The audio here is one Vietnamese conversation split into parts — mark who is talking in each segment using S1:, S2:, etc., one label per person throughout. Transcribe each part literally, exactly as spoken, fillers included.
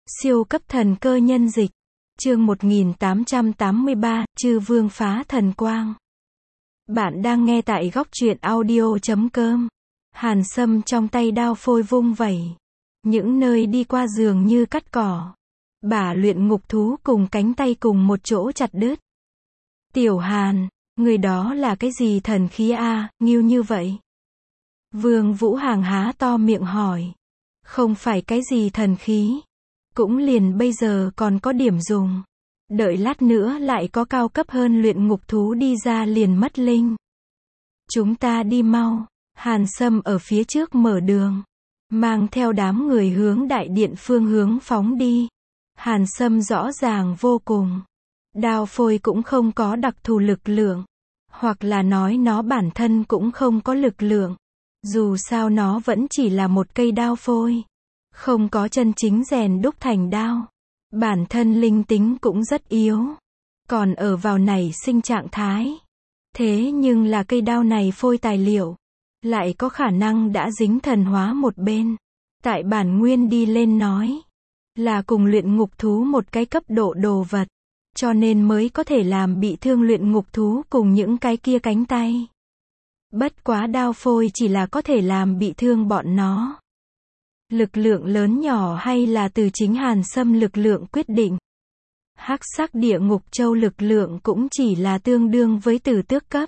S1: Siêu cấp thần cơ nhân dịch. Chương một nghìn tám trăm tám mươi ba, Chư Vương phá thần quang. Bạn đang nghe tại góc truyện audio chấm com. Hàn Sâm trong tay đao phôi vung vẩy. Những nơi đi qua dường như cắt cỏ. Bả luyện ngục thú cùng cánh tay cùng một chỗ chặt đứt. Tiểu Hàn, người đó là cái gì thần khí a, nghiêu như vậy? Vương Vũ Hàng há to miệng hỏi. Không phải cái gì thần khí. Cũng liền bây giờ còn có điểm dùng. Đợi lát nữa lại có cao cấp hơn luyện ngục thú đi ra liền mất linh. Chúng ta đi mau. Hàn Sâm ở phía trước mở đường. Mang theo đám người hướng đại điện phương hướng phóng đi. Hàn Sâm rõ ràng vô cùng. Đao phôi cũng không có đặc thù lực lượng. Hoặc là nói nó bản thân cũng không có lực lượng. Dù sao nó vẫn chỉ là một cây đao phôi. Không có chân chính rèn đúc thành đao. Bản thân linh tính cũng rất yếu. Còn ở vào nảy sinh trạng thái. Thế nhưng là cây đao này phôi tài liệu. Lại có khả năng đã dính thần hóa một bên. Tại bản nguyên đi lên nói. Là cùng luyện ngục thú một cái cấp độ đồ vật. Cho nên mới có thể làm bị thương luyện ngục thú cùng những cái kia cánh tay. Bất quá đao phôi chỉ là có thể làm bị thương bọn nó. Lực lượng lớn nhỏ hay là từ chính Hàn Sâm lực lượng quyết định. Hắc sắc địa ngục châu lực lượng cũng chỉ là tương đương với tử tước cấp.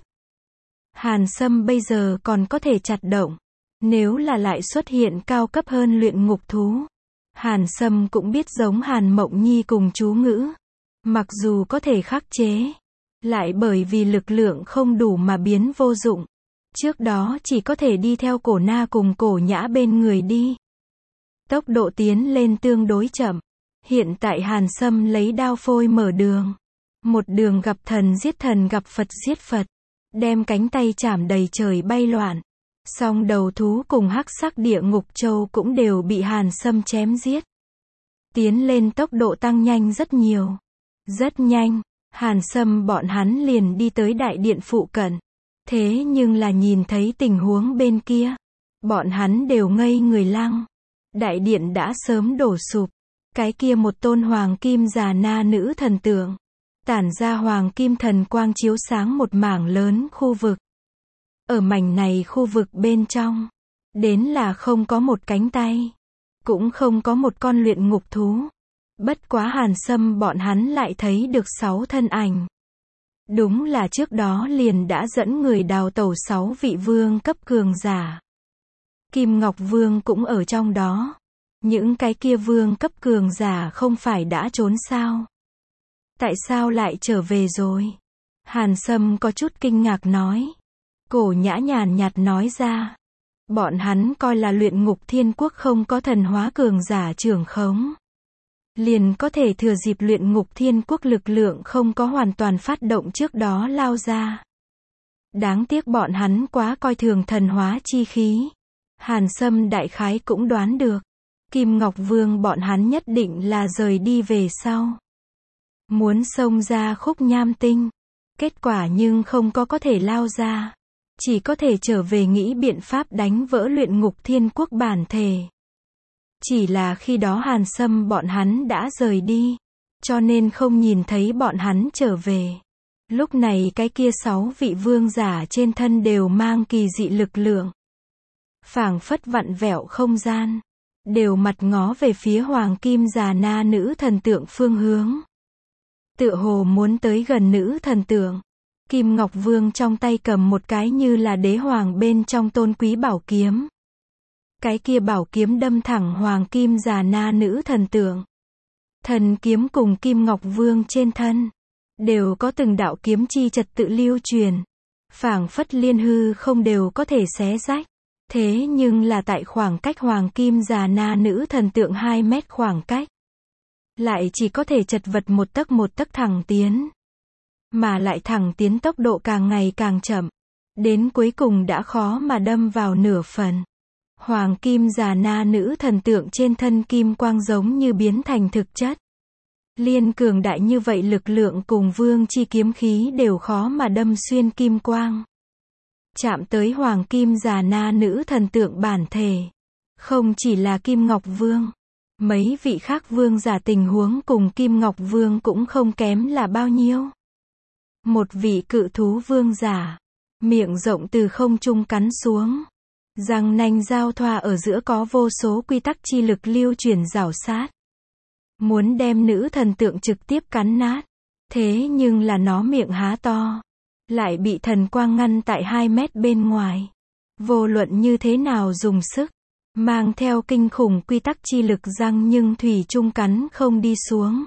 S1: Hàn Sâm bây giờ còn có thể chặt động. Nếu là lại xuất hiện cao cấp hơn luyện ngục thú. Hàn Sâm cũng biết giống Hàn Mộng Nhi cùng chú ngữ. Mặc dù có thể khắc chế. Lại bởi vì lực lượng không đủ mà biến vô dụng. Trước đó chỉ có thể đi theo cổ na cùng cổ nhã bên người đi. Tốc độ tiến lên tương đối chậm. Hiện tại Hàn Sâm lấy đao phôi mở đường. Một đường gặp thần giết thần gặp Phật giết Phật. Đem cánh tay chảm đầy trời bay loạn. Song đầu thú cùng hắc sắc địa ngục châu cũng đều bị Hàn Sâm chém giết. Tiến lên tốc độ tăng nhanh rất nhiều. Rất nhanh, Hàn Sâm bọn hắn liền đi tới đại điện phụ cận. Thế nhưng là nhìn thấy tình huống bên kia. Bọn hắn đều ngây người lăng. Đại điện đã sớm đổ sụp. Cái kia một tôn hoàng kim già na nữ thần tượng. Tản ra hoàng kim thần quang chiếu sáng một mảng lớn khu vực. Ở mảnh này khu vực bên trong. Đến là không có một cánh tay. Cũng không có một con luyện ngục thú. Bất quá Hàn Sâm bọn hắn lại thấy được sáu thân ảnh. Đúng là trước đó liền đã dẫn người đào tẩu sáu vị vương cấp cường giả. Kim Ngọc Vương cũng ở trong đó. Những cái kia vương cấp cường giả không phải đã trốn sao? Tại sao lại trở về rồi? Hàn Sâm có chút kinh ngạc nói. Cổ Nhã nhàn nhạt nói ra. Bọn hắn coi là luyện ngục thiên quốc không có thần hóa cường giả trưởng khống. Liền có thể thừa dịp luyện ngục thiên quốc lực lượng không có hoàn toàn phát động trước đó lao ra. Đáng tiếc bọn hắn quá coi thường thần hóa chi khí. Hàn Sâm đại khái cũng đoán được. Kim Ngọc Vương bọn hắn nhất định là rời đi về sau. Muốn xông ra khúc nham tinh. Kết quả nhưng không có có thể lao ra. Chỉ có thể trở về nghĩ biện pháp đánh vỡ luyện ngục thiên quốc bản thể. Chỉ là khi đó Hàn Sâm bọn hắn đã rời đi. Cho nên không nhìn thấy bọn hắn trở về. Lúc này cái kia sáu vị vương giả trên thân đều mang kỳ dị lực lượng. Phảng phất vặn vẹo không gian. Đều mặt ngó về phía hoàng kim già na nữ thần tượng phương hướng. Tựa hồ muốn tới gần nữ thần tượng. Kim Ngọc Vương trong tay cầm một cái như là đế hoàng bên trong tôn quý bảo kiếm. Cái kia bảo kiếm đâm thẳng hoàng kim già na nữ thần tượng. Thần kiếm cùng Kim Ngọc Vương trên thân. Đều có từng đạo kiếm chi trật tự lưu truyền. Phảng phất liên hư không đều có thể xé rách. Thế nhưng là tại khoảng cách hoàng kim già na nữ thần tượng hai mét khoảng cách. Lại chỉ có thể chật vật một tấc một tấc thẳng tiến. Mà lại thẳng tiến tốc độ càng ngày càng chậm. Đến cuối cùng đã khó mà đâm vào nửa phần. Hoàng kim già na nữ thần tượng trên thân kim quang giống như biến thành thực chất. Liên cường đại như vậy lực lượng cùng vương chi kiếm khí đều khó mà đâm xuyên kim quang. Chạm tới hoàng kim già na nữ thần tượng bản thể. Không chỉ là Kim Ngọc Vương. Mấy vị khác vương giả tình huống cùng Kim Ngọc Vương cũng không kém là bao nhiêu. Một vị cự thú vương giả, miệng rộng từ không trung cắn xuống. Răng nanh giao thoa ở giữa có vô số quy tắc chi lực lưu chuyển rảo sát. Muốn đem nữ thần tượng trực tiếp cắn nát. Thế nhưng là nó miệng há to. Lại bị thần quang ngăn tại hai mét bên ngoài. Vô luận như thế nào dùng sức. Mang theo kinh khủng quy tắc chi lực răng nhưng thủy chung cắn không đi xuống.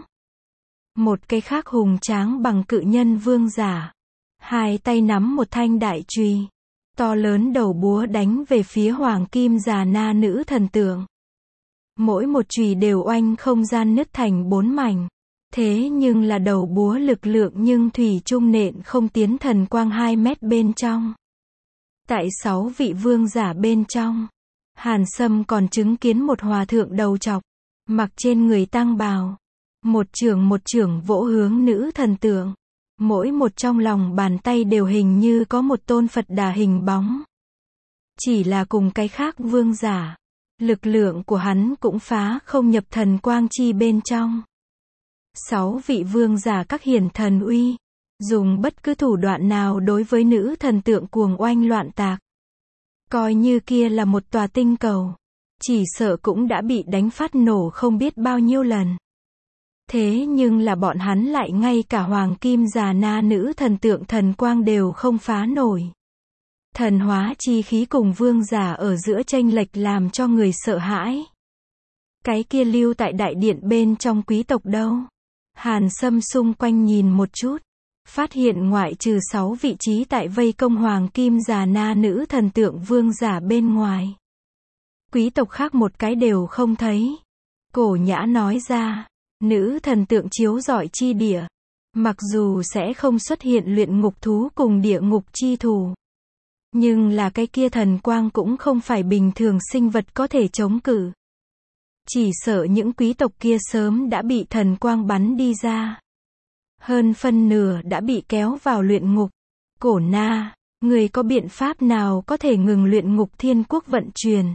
S1: Một cái khác hùng tráng bằng cự nhân vương giả. Hai tay nắm một thanh đại chùy. To lớn đầu búa đánh về phía hoàng kim già na nữ thần tượng. Mỗi một chùy đều oanh không gian nứt thành bốn mảnh. Thế nhưng là đầu búa lực lượng nhưng thủy chung nện không tiến thần quang hai mét bên trong. Tại sáu vị vương giả bên trong, Hàn Sâm còn chứng kiến một hòa thượng đầu trọc, mặc trên người tăng bào. Một chưởng một chưởng vỗ hướng nữ thần tượng. Mỗi một trong lòng bàn tay đều hình như có một tôn Phật Đà hình bóng. Chỉ là cùng cái khác vương giả. Lực lượng của hắn cũng phá không nhập thần quang chi bên trong. Sáu vị vương giả các hiển thần uy. Dùng bất cứ thủ đoạn nào đối với nữ thần tượng cuồng oanh loạn tạc. Coi như kia là một tòa tinh cầu. Chỉ sợ cũng đã bị đánh phát nổ không biết bao nhiêu lần. Thế nhưng là bọn hắn lại ngay cả hoàng kim già na nữ thần tượng thần quang đều không phá nổi. Thần hóa chi khí cùng vương giả ở giữa chênh lệch làm cho người sợ hãi. Cái kia lưu tại đại điện bên trong quý tộc đâu? Hàn Sâm xung quanh nhìn một chút. Phát hiện ngoại trừ sáu vị trí tại vây công hoàng kim già na nữ thần tượng vương giả bên ngoài. Quý tộc khác một cái đều không thấy. Cổ Nhã nói ra. Nữ thần tượng chiếu rọi chi địa. Mặc dù sẽ không xuất hiện luyện ngục thú cùng địa ngục chi thù. Nhưng là cái kia thần quang cũng không phải bình thường sinh vật có thể chống cự. Chỉ sợ những quý tộc kia sớm đã bị thần quang bắn đi ra. Hơn phân nửa đã bị kéo vào luyện ngục. Cổ Na, người có biện pháp nào có thể ngừng luyện ngục thiên quốc vận chuyển?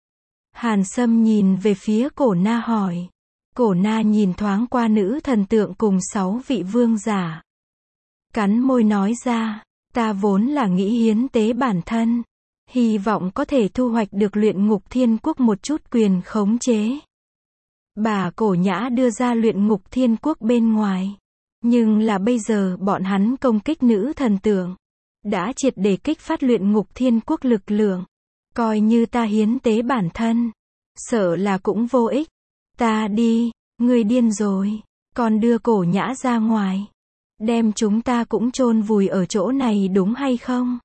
S1: Hàn Sâm nhìn về phía Cổ Na hỏi. Cổ Na nhìn thoáng qua nữ thần tượng cùng sáu vị vương giả. Cắn môi nói ra, ta vốn là nghĩ hiến tế bản thân. Hy vọng có thể thu hoạch được luyện ngục thiên quốc một chút quyền khống chế. Bà Cổ Nhã đưa ra luyện ngục thiên quốc bên ngoài. Nhưng là bây giờ bọn hắn công kích nữ thần tượng. Đã triệt để kích phát luyện ngục thiên quốc lực lượng. Coi như ta hiến tế bản thân. Sợ là cũng vô ích. Ta đi, ngươi điên rồi. Còn đưa Cổ Nhã ra ngoài. Đem chúng ta cũng chôn vùi ở chỗ này đúng hay không?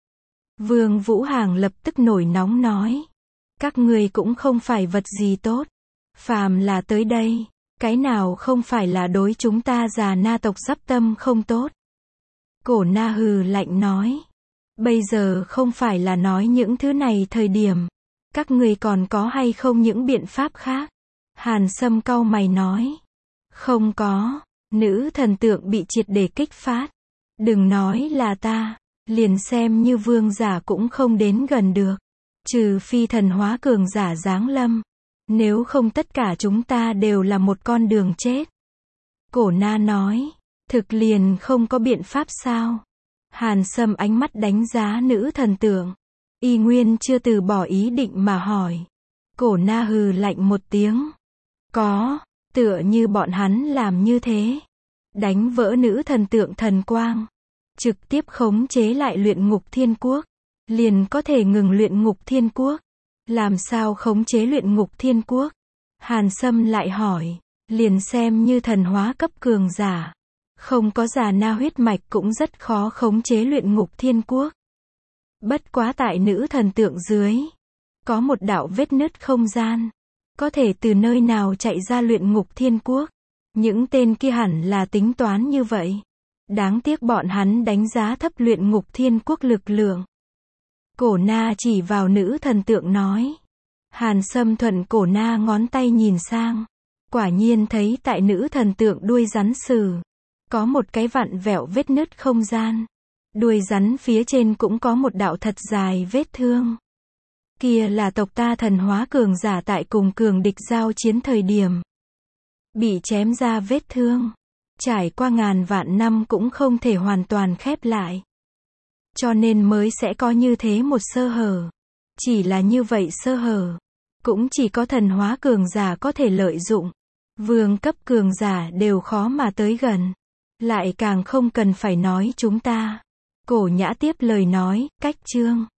S1: Vương Vũ Hàng lập tức nổi nóng nói. Các ngươi cũng không phải vật gì tốt. Phàm là tới đây. Cái nào không phải là đối chúng ta già na tộc giáp tâm không tốt. Cổ Na hừ lạnh nói. Bây giờ không phải là nói những thứ này thời điểm. Các người còn có hay không những biện pháp khác? Hàn Sâm cau mày nói. Không có. Nữ thần tượng bị triệt để kích phát. Đừng nói là ta. Liền xem như vương giả cũng không đến gần được. Trừ phi thần hóa cường giả giáng lâm. Nếu không tất cả chúng ta đều là một con đường chết. Cổ Na nói. Thực liền không có biện pháp sao? Hàn Sâm ánh mắt đánh giá nữ thần tượng. Y nguyên chưa từ bỏ ý định mà hỏi. Cổ Na hừ lạnh một tiếng. Có, tựa như bọn hắn làm như thế. Đánh vỡ nữ thần tượng thần quang. Trực tiếp khống chế lại luyện ngục thiên quốc. Liền có thể ngừng luyện ngục thiên quốc. Làm sao khống chế luyện ngục thiên quốc? Hàn Sâm lại hỏi. Liền xem như thần hóa cấp cường giả. Không có già na huyết mạch cũng rất khó khống chế luyện ngục thiên quốc. Bất quá tại nữ thần tượng dưới. Có một đạo vết nứt không gian. Có thể từ nơi nào chạy ra luyện ngục thiên quốc. Những tên kia hẳn là tính toán như vậy. Đáng tiếc bọn hắn đánh giá thấp luyện ngục thiên quốc lực lượng. Cổ Na chỉ vào nữ thần tượng nói. Hàn Sâm thuận Cổ Na ngón tay nhìn sang. Quả nhiên thấy tại nữ thần tượng đuôi rắn sử. Có một cái vặn vẹo vết nứt không gian. Đuôi rắn phía trên cũng có một đạo thật dài vết thương. Kia là tộc ta thần hóa cường giả tại cùng cường địch giao chiến thời điểm. Bị chém ra vết thương. Trải qua ngàn vạn năm cũng không thể hoàn toàn khép lại. Cho nên mới sẽ có như thế một sơ hở. Chỉ là như vậy sơ hở. Cũng chỉ có thần hóa cường giả có thể lợi dụng. Vương cấp cường giả đều khó mà tới gần. Lại càng không cần phải nói chúng ta. Cổ Nhã tiếp lời nói, cách chương.